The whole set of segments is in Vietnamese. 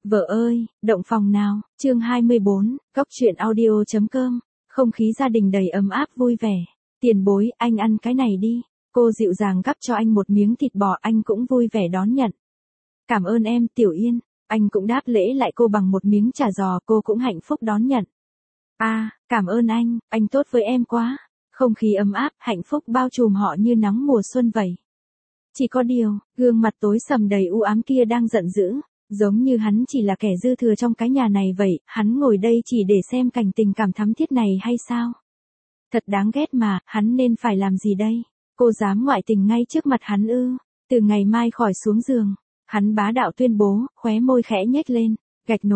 Vợ ơi, động phòng nào, chương 24, góc truyện audio.com, không khí gia đình đầy ấm áp vui vẻ. Tiền bối, anh ăn cái này đi. Cô dịu dàng gắp cho anh một miếng thịt bò, anh cũng vui vẻ đón nhận. Cảm ơn em, Tiểu Yên. Anh cũng đáp lễ lại cô bằng một miếng chả giò, cô cũng hạnh phúc đón nhận. Cảm ơn anh tốt với em quá. Không khí ấm áp, hạnh phúc bao trùm họ như nắng mùa xuân vậy. Chỉ có điều, gương mặt tối sầm đầy u ám kia đang giận dữ. Giống như hắn chỉ là kẻ dư thừa trong cái nhà này vậy, hắn ngồi đây chỉ để xem cảnh tình cảm thắm thiết này hay sao? Thật đáng ghét mà, hắn nên phải làm gì đây? Cô dám ngoại tình ngay trước mặt hắn ư? Từ ngày mai khỏi xuống giường. Hắn bá đạo tuyên bố, khóe môi khẽ nhếch lên. Gạch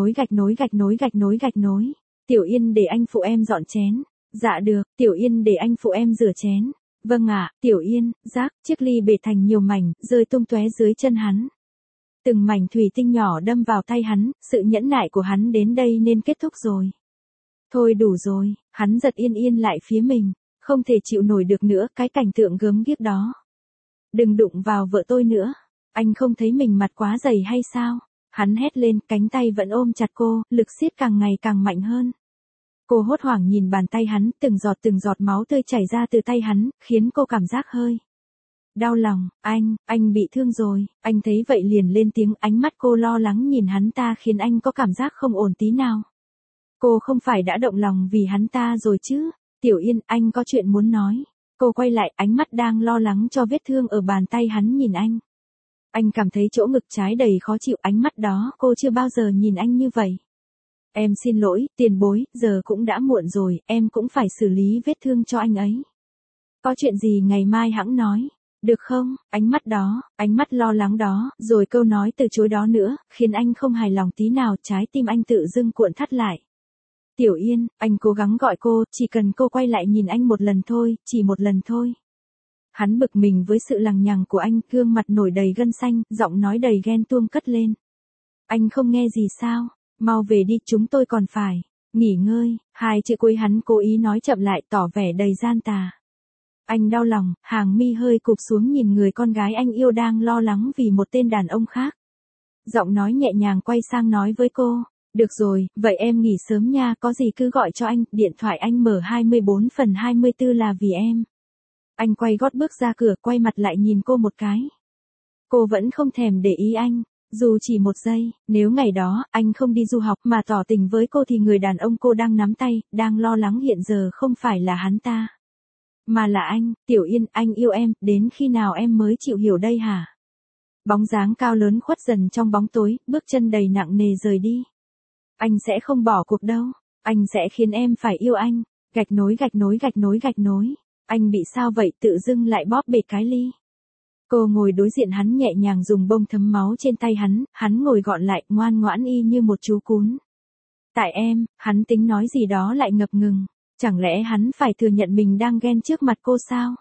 nối. Tiểu Yên để anh phụ em dọn chén. Dạ được, Tiểu Yên để anh phụ em rửa chén. Vâng ạ, Tiểu Yên, rác, chiếc ly bể thành nhiều mảnh, rơi tung tóe dưới chân hắn. Từng mảnh thủy tinh nhỏ đâm vào tay hắn, sự nhẫn nại của hắn đến đây nên kết thúc rồi. Thôi đủ rồi, hắn giật Yên lại phía mình, không thể chịu nổi được nữa cái cảnh tượng gớm ghiếc đó. Đừng đụng vào vợ tôi nữa, anh không thấy mình mặt quá dày hay sao? Hắn hét lên, cánh tay vẫn ôm chặt cô, lực siết càng ngày càng mạnh hơn. Cô hốt hoảng nhìn bàn tay hắn, từng giọt máu tươi chảy ra từ tay hắn, khiến cô cảm giác hơi đau lòng. Anh bị thương rồi. Anh thấy vậy liền lên tiếng, ánh mắt cô lo lắng nhìn hắn ta khiến anh có cảm giác không ổn tí nào. Cô không phải đã động lòng vì hắn ta rồi chứ? Tiểu Yên, anh có chuyện muốn nói. Cô quay lại, ánh mắt đang lo lắng cho vết thương ở bàn tay hắn nhìn anh. Anh cảm thấy chỗ ngực trái đầy khó chịu, ánh mắt đó cô chưa bao giờ nhìn anh như vậy. Em xin lỗi, tiền bối, giờ cũng đã muộn rồi, em cũng phải xử lý vết thương cho anh ấy. Có chuyện gì ngày mai hẵng nói. Được không? Ánh mắt lo lắng đó, rồi câu nói từ chối đó nữa, khiến anh không hài lòng tí nào, trái tim anh tự dưng cuộn thắt lại. Tiểu Yên, anh cố gắng gọi cô, chỉ cần cô quay lại nhìn anh một lần thôi, chỉ một lần thôi. Hắn bực mình với sự lằng nhằng của anh, gương mặt nổi đầy gân xanh, giọng nói đầy ghen tuông cất lên. Anh không nghe gì sao? Mau về đi, chúng tôi còn phải nghỉ ngơi. Hai chữ cuối hắn cố ý nói chậm lại, tỏ vẻ đầy gian tà. Anh đau lòng, hàng mi hơi cụp xuống nhìn người con gái anh yêu đang lo lắng vì một tên đàn ông khác. Giọng nói nhẹ nhàng quay sang nói với cô, được rồi, vậy em nghỉ sớm nha, có gì cứ gọi cho anh, điện thoại anh mở 24/24 là vì em. Anh quay gót bước ra cửa, quay mặt lại nhìn cô một cái. Cô vẫn không thèm để ý anh, dù chỉ một giây, nếu ngày đó, anh không đi du học mà tỏ tình với cô thì người đàn ông cô đang nắm tay, đang lo lắng hiện giờ không phải là hắn ta. Mà là anh. Tiểu Yên, anh yêu em, đến khi nào em mới chịu hiểu đây hả? Bóng dáng cao lớn khuất dần trong bóng tối, bước chân đầy nặng nề rời đi. Anh sẽ không bỏ cuộc đâu, anh sẽ khiến em phải yêu anh. Gạch nối. Anh bị sao vậy, tự dưng lại bóp bệt cái ly. Cô ngồi đối diện hắn nhẹ nhàng dùng bông thấm máu trên tay hắn ngồi gọn lại, ngoan ngoãn y như một chú cún. Tại em, hắn tính nói gì đó lại ngập ngừng. Chẳng lẽ hắn phải thừa nhận mình đang ghen trước mặt cô sao?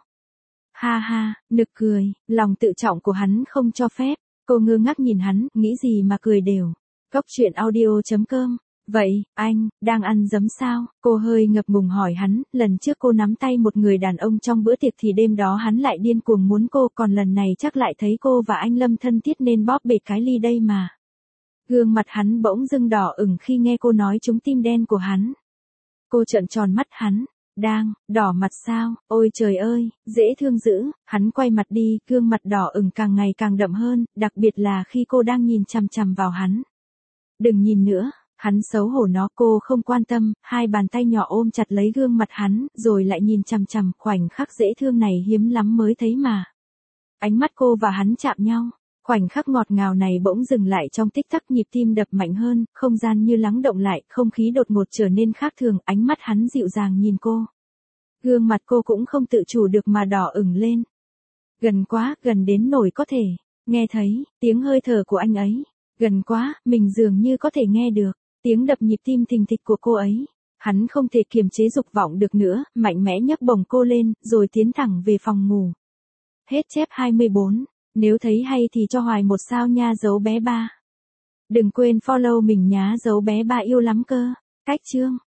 Ha, nực cười, lòng tự trọng của hắn không cho phép. Cô ngơ ngác nhìn hắn, nghĩ gì mà cười đều. Góc truyện audio.com. Vậy, anh, đang ăn dấm sao? Cô hơi ngập ngừng hỏi hắn, lần trước cô nắm tay một người đàn ông trong bữa tiệc thì đêm đó hắn lại điên cuồng muốn cô, còn lần này chắc lại thấy cô và anh Lâm thân thiết nên bóp bệt cái ly đây mà. Gương mặt hắn bỗng dưng đỏ ửng khi nghe cô nói trúng tim đen của hắn. Cô trợn tròn mắt hắn, đang đỏ mặt sao? Ôi trời ơi, dễ thương dữ. Hắn quay mặt đi, gương mặt đỏ ửng càng ngày càng đậm hơn, đặc biệt là khi cô đang nhìn chằm chằm vào hắn. Đừng nhìn nữa. Hắn xấu hổ nó, cô không quan tâm, hai bàn tay nhỏ ôm chặt lấy gương mặt hắn, rồi lại nhìn chằm chằm, khoảnh khắc dễ thương này hiếm lắm mới thấy mà. Ánh mắt cô và hắn chạm nhau, khoảnh khắc ngọt ngào này bỗng dừng lại trong tích tắc, nhịp tim đập mạnh hơn, không gian như lắng động lại, không khí đột ngột trở nên khác thường, ánh mắt hắn dịu dàng nhìn cô. Gương mặt cô cũng không tự chủ được mà đỏ ửng lên. Gần quá, gần đến nỗi có thể nghe thấy tiếng hơi thở của anh ấy. Gần quá, mình dường như có thể nghe được tiếng đập nhịp tim thình thịch của cô ấy. Hắn không thể kiềm chế dục vọng được nữa, mạnh mẽ nhấc bổng cô lên, rồi tiến thẳng về phòng ngủ. Hết chép 24. Nếu thấy hay thì cho Hoài một sao nha dấu bé ba. Đừng quên follow mình nhá dấu bé ba yêu lắm cơ. Cách chương.